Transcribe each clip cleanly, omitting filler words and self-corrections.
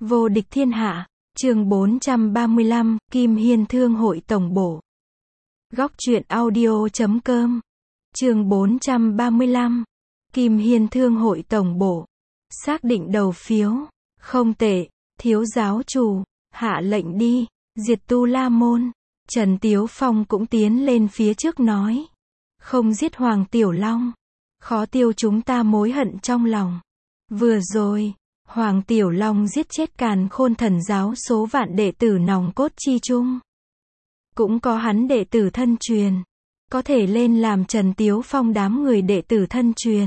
Vô địch thiên hạ, chương 435, Kim Hiên Thương hội tổng bộ. Góc truyện audio.com, chương 435, Kim Hiên Thương hội tổng bộ. Xác định đầu phiếu, không tệ, thiếu giáo chủ, hạ lệnh đi, diệt Tu La Môn. Trần Tiếu Phong cũng tiến lên phía trước nói, không giết Hoàng Tiểu Long, khó tiêu chúng ta mối hận trong lòng. Vừa rồi, Hoàng Tiểu Long giết chết Càn Khôn Thần giáo số vạn đệ tử nòng cốt chi chung. Cũng có hắn đệ tử thân truyền, có thể lên làm Trần Tiếu Phong đám người đệ tử thân truyền.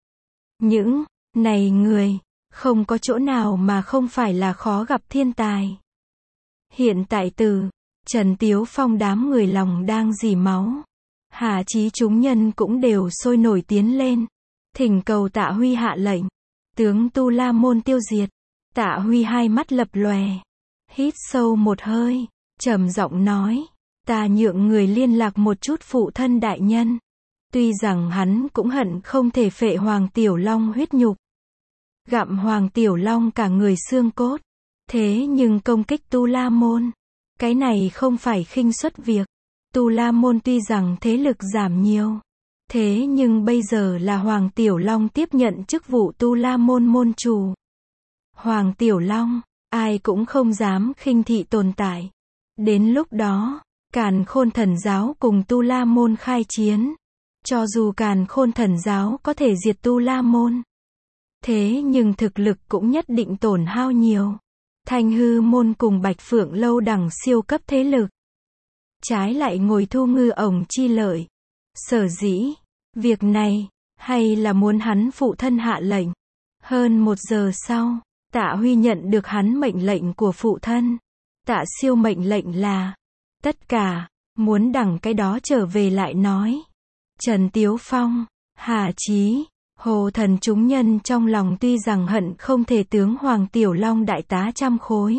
Những này người, không có chỗ nào mà không phải là khó gặp thiên tài. Hiện tại Trần Tiếu Phong đám người lòng đang dì máu. Hà chí chúng nhân cũng đều sôi nổi tiến lên, thỉnh cầu Tạ Huy hạ lệnh, tướng Tu La Môn tiêu diệt. Tạ Huy hai mắt lập lòe, hít sâu một hơi, trầm giọng nói, ta nhượng người liên lạc một chút phụ thân đại nhân. Tuy rằng hắn cũng hận không thể phệ Hoàng Tiểu Long huyết nhục, gặm Hoàng Tiểu Long cả người xương cốt, thế nhưng công kích Tu La Môn, cái này không phải khinh suất việc. Tu La Môn tuy rằng thế lực giảm nhiều, thế nhưng bây giờ là Hoàng Tiểu Long tiếp nhận chức vụ Tu La Môn môn chủ. Hoàng Tiểu Long, ai cũng không dám khinh thị tồn tại. Đến lúc đó, Càn Khôn Thần giáo cùng Tu La Môn khai chiến. Cho dù Càn Khôn Thần giáo có thể diệt Tu La Môn, thế nhưng thực lực cũng nhất định tổn hao nhiều. Thanh Hư Môn cùng Bạch Phượng Lâu đẳng siêu cấp thế lực, trái lại ngồi thu ngư ổng chi lợi. Sở dĩ, việc này, hay là muốn hắn phụ thân hạ lệnh. Hơn 1 giờ sau, Tạ Huy nhận được hắn mệnh lệnh của phụ thân. Tạ siêu mệnh lệnh là, tất cả, muốn đẳng cái đó trở về lại nói. Trần Tiếu Phong, Hà Chí, Hồ Thần chúng nhân trong lòng tuy rằng hận không thể tướng Hoàng Tiểu Long đại tá trăm khối.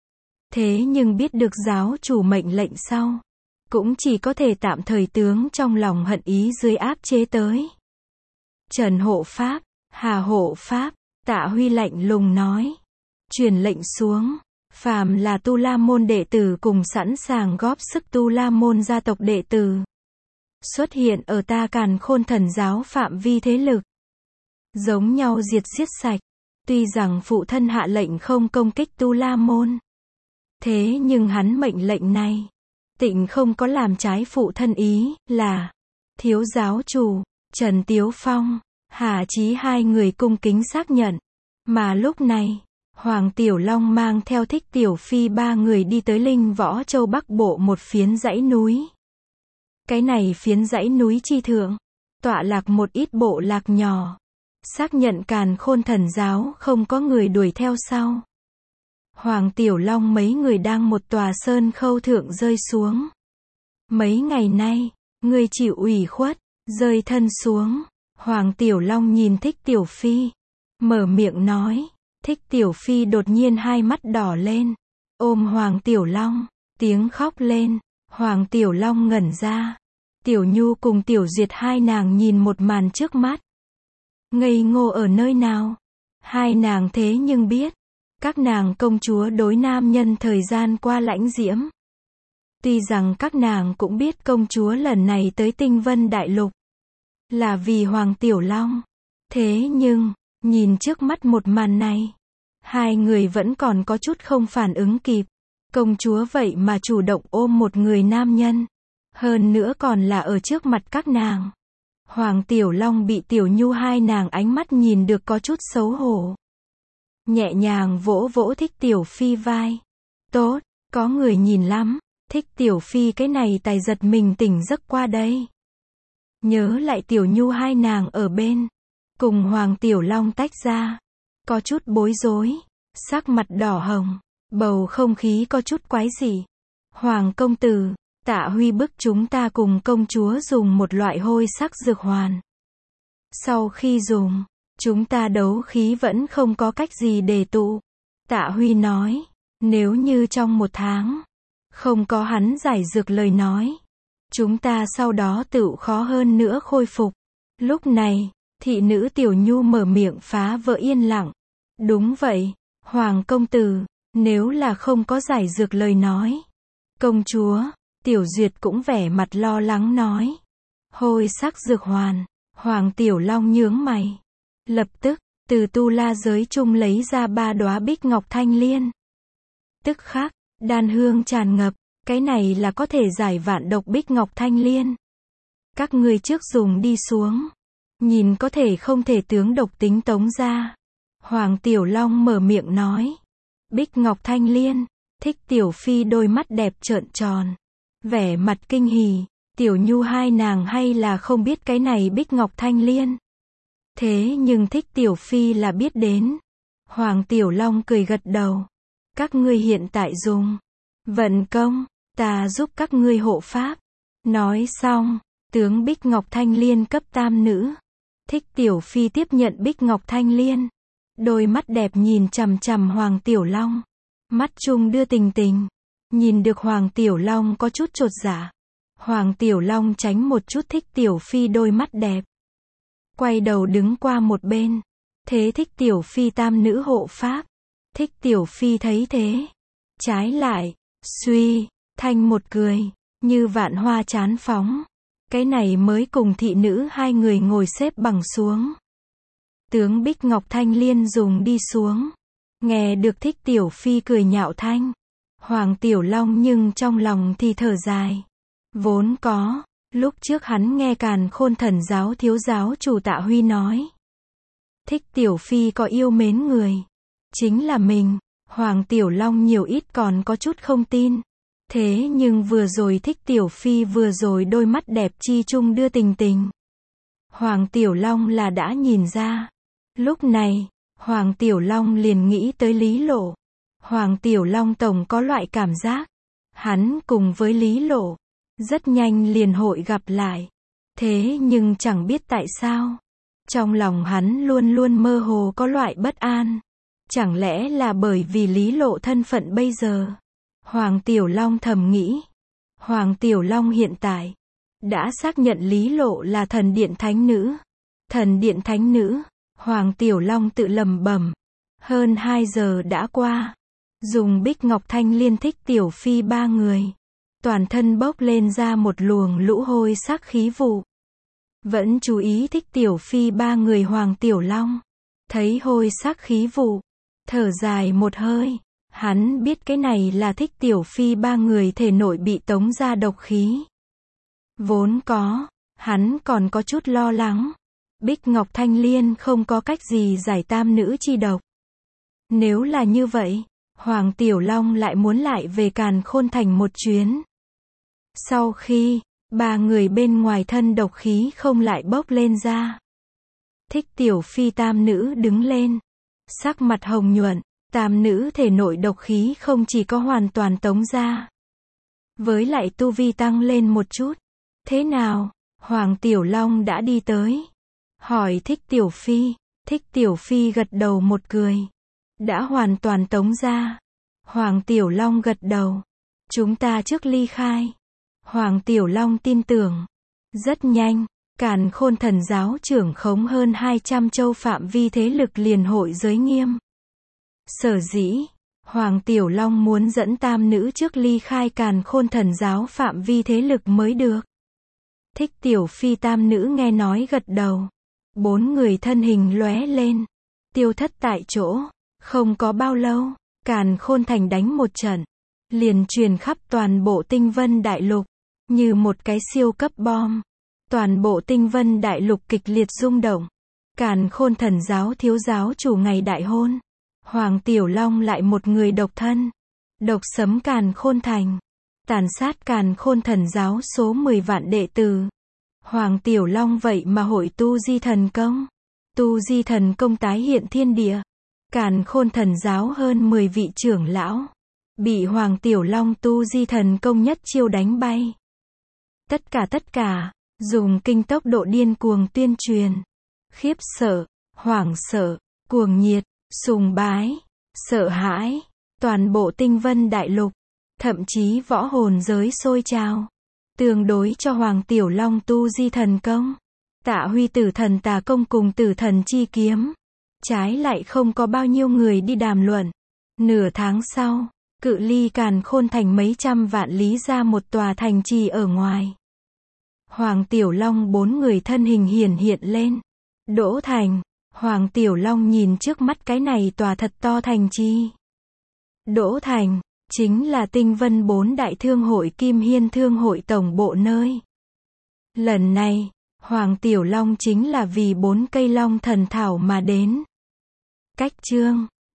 Thế nhưng biết được giáo chủ mệnh lệnh sau, cũng chỉ có thể tạm thời tướng trong lòng hận ý dưới áp chế tới. Trần hộ pháp, Hà hộ pháp, Tạ Huy lạnh lùng nói, truyền lệnh xuống, phàm là Tu La Môn đệ tử cùng sẵn sàng góp sức Tu La Môn gia tộc đệ tử, xuất hiện ở ta Càn Khôn Thần giáo phạm vi thế lực, giống nhau diệt giết sạch. Tuy rằng phụ thân hạ lệnh không công kích Tu La Môn, thế nhưng hắn mệnh lệnh này, tịnh không có làm trái phụ thân ý, là, thiếu giáo chủ, Trần Tiếu Phong, Hà Chí hai người cung kính xác nhận. Mà lúc này, Hoàng Tiểu Long mang theo Thích Tiểu Phi 3 người đi tới Linh Võ Châu Bắc Bộ một phiến dãy núi. Cái này phiến dãy núi chi thượng, tọa lạc một ít bộ lạc nhỏ. Xác nhận Càn Khôn Thần giáo không có người đuổi theo sau. Hoàng Tiểu Long mấy người đang một tòa sơn khâu thượng rơi xuống. Mấy ngày nay, người chịu ủy khuất, rơi thân xuống. Hoàng Tiểu Long nhìn Thích Tiểu Phi, mở miệng nói. Thích Tiểu Phi đột nhiên hai mắt đỏ lên, ôm Hoàng Tiểu Long, tiếng khóc lên. Hoàng Tiểu Long ngẩn ra. Tiểu Nhu cùng Tiểu Duyệt hai nàng nhìn một màn trước mắt, ngây ngô ở nơi nào. Hai nàng thế nhưng biết, các nàng công chúa đối nam nhân thời gian qua lãnh diễm. Tuy rằng các nàng cũng biết công chúa lần này tới Tinh Vân Đại Lục là vì Hoàng Tiểu Long, thế nhưng, nhìn trước mắt một màn này, hai người vẫn còn có chút không phản ứng kịp. Công chúa vậy mà chủ động ôm một người nam nhân, hơn nữa còn là ở trước mặt các nàng. Hoàng Tiểu Long bị Tiểu Nhu hai nàng ánh mắt nhìn được có chút xấu hổ, nhẹ nhàng vỗ vỗ Thích Tiểu Phi vai. Tốt, có người nhìn lắm. Thích Tiểu Phi cái này tài giật mình tỉnh giấc qua đây. Nhớ lại Tiểu Nhu hai nàng ở bên, cùng Hoàng Tiểu Long tách ra, có chút bối rối, sắc mặt đỏ hồng, bầu không khí có chút quái dị. Hoàng công tử, Tạ Huy bức chúng ta cùng công chúa dùng một loại hôi sắc dược hoàn. Sau khi dùng, chúng ta đấu khí vẫn không có cách gì để tụ. Tạ Huy nói, nếu như trong 1 tháng, không có hắn giải dược lời nói, chúng ta sau đó tựu khó hơn nữa khôi phục. Lúc này, thị nữ Tiểu Nhu mở miệng phá vỡ yên lặng. Đúng vậy, Hoàng công tử, nếu là không có giải dược lời nói. Công chúa, Tiểu Duyệt cũng vẻ mặt lo lắng nói. Hôi sắc dược hoàn, Hoàng Tiểu Long nhướng mày. Lập tức, từ tu la giới chung lấy ra 3 đóa bích ngọc thanh liên. Tức khắc, đan hương tràn ngập, cái này là có thể giải vạn độc bích ngọc thanh liên. Các ngươi trước dùng đi xuống. Nhìn có thể không thể tướng độc tính tống ra. Hoàng Tiểu Long mở miệng nói. Bích ngọc thanh liên, Thích Tiểu Phi đôi mắt đẹp trợn tròn. Vẻ mặt kinh hỉ, Tiểu Nhu hai nàng hay là không biết cái này bích ngọc thanh liên. Thế nhưng Thích Tiểu Phi là biết đến. Hoàng Tiểu Long cười gật đầu. Các ngươi hiện tại dùng. Vận công, ta giúp các ngươi hộ pháp. Nói xong, tướng bích ngọc thanh liên cấp tam nữ. Thích Tiểu Phi tiếp nhận bích ngọc thanh liên. Đôi mắt đẹp nhìn chằm chằm Hoàng Tiểu Long. Mắt chung đưa tình tình. Nhìn được Hoàng Tiểu Long có chút chột dạ. Hoàng Tiểu Long tránh một chút Thích Tiểu Phi đôi mắt đẹp. Quay đầu đứng qua một bên. Thế Thích Tiểu Phi tam nữ hộ pháp. Thích Tiểu Phi thấy thế. Trái lại, suy, thanh một cười, như vạn hoa chán phóng. Cái này mới cùng thị nữ hai người ngồi xếp bằng xuống. Tướng bích ngọc thanh liên dùng đi xuống. Nghe được Thích Tiểu Phi cười nhạo thanh. Hoàng Tiểu Long nhưng trong lòng thì thở dài. Vốn có, lúc trước hắn nghe Càn Khôn Thần giáo thiếu giáo chủ Tạ Huy nói. Thích Tiểu Phi có yêu mến người. Chính là mình. Hoàng Tiểu Long nhiều ít còn có chút không tin. Thế nhưng vừa rồi Thích Tiểu Phi vừa rồi đôi mắt đẹp chi chung đưa tình tình. Hoàng Tiểu Long là đã nhìn ra. Lúc này, Hoàng Tiểu Long liền nghĩ tới Lý Lộ. Hoàng Tiểu Long tổng có loại cảm giác. Hắn cùng với Lý Lộ. Rất nhanh liền hội gặp lại. Thế nhưng chẳng biết tại sao. Trong lòng hắn luôn luôn mơ hồ có loại bất an. Chẳng lẽ là bởi vì Lý Lộ thân phận bây giờ? Hoàng Tiểu Long thầm nghĩ. Hoàng Tiểu Long hiện tại đã xác nhận Lý Lộ là thần điện thánh nữ. Thần điện thánh nữ, Hoàng Tiểu Long tự lẩm bẩm. Hơn 2 giờ đã qua. Dùng bích ngọc thanh liên Thích Tiểu Phi 3 người. Toàn thân bốc lên ra một luồng lũ hôi sắc khí vụ. Vẫn chú ý Thích Tiểu Phi 3 người Hoàng Tiểu Long. Thấy hôi sắc khí vụ. Thở dài một hơi. Hắn biết cái này là Thích Tiểu Phi 3 người thể nội bị tống ra độc khí. Vốn có, hắn còn có chút lo lắng. Bích Ngọc Thanh Liên không có cách gì giải tam nữ chi độc. Nếu là như vậy, Hoàng Tiểu Long lại muốn lại về Càn Khôn Thành một chuyến. Sau khi, 3 người bên ngoài thân độc khí không lại bốc lên ra. Thích Tiểu Phi tam nữ đứng lên. Sắc mặt hồng nhuận, tam nữ thể nội độc khí không chỉ có hoàn toàn tống ra. Với lại tu vi tăng lên một chút. Thế nào? Hoàng Tiểu Long đã đi tới. Hỏi Thích Tiểu Phi. Thích Tiểu Phi gật đầu một cười. Đã hoàn toàn tống ra. Hoàng Tiểu Long gật đầu. Chúng ta trước ly khai. Hoàng Tiểu Long tin tưởng. Rất nhanh, Càn Khôn Thần giáo trưởng khống hơn 200 châu phạm vi thế lực liền hội giới nghiêm. Sở dĩ, Hoàng Tiểu Long muốn dẫn tam nữ trước ly khai Càn Khôn Thần giáo phạm vi thế lực mới được. Thích Tiểu Phi tam nữ nghe nói gật đầu. 4 người thân hình lóe lên. Tiêu thất tại chỗ. Không có bao lâu, Càn Khôn Thành đánh một trận. Liền truyền khắp toàn bộ Tinh Vân Đại Lục. Như một cái siêu cấp bom. Toàn bộ Tinh Vân Đại Lục kịch liệt rung động. Càn Khôn Thần giáo thiếu giáo chủ ngày đại hôn. Hoàng Tiểu Long lại một người độc thân. Độc sấm Càn Khôn Thành. Tàn sát Càn Khôn Thần giáo số 10 vạn đệ tử. Hoàng Tiểu Long vậy mà hội tu di thần công. Tu di thần công tái hiện thiên địa. Càn Khôn Thần giáo hơn 10 vị trưởng lão. Bị Hoàng Tiểu Long tu di thần công nhất chiêu đánh bay. Tất cả, dùng kinh tốc độ điên cuồng tuyên truyền. Khiếp sợ, hoảng sợ, cuồng nhiệt, sùng bái, sợ hãi. Toàn bộ Tinh Vân Đại Lục. Thậm chí võ hồn giới sôi trào. Tương đối cho Hoàng Tiểu Long tu di thần công. Tạ Huy Tử Thần Tà Công cùng Tử Thần Chi Kiếm. Trái lại không có bao nhiêu người đi đàm luận. Nửa tháng sau, cự ly Càn Khôn thành mấy trăm vạn lý ra một tòa thành trì ở ngoài. Hoàng Tiểu Long 4 người thân hình hiển hiện lên. Đỗ Thành, Hoàng Tiểu Long nhìn trước mắt cái này tòa thật to thành trì. Đỗ Thành, chính là Tinh Vân 4 đại thương hội Kim Hiên thương hội tổng bộ nơi. Lần này, Hoàng Tiểu Long chính là vì 4 cây long thần thảo mà đến. Cách chương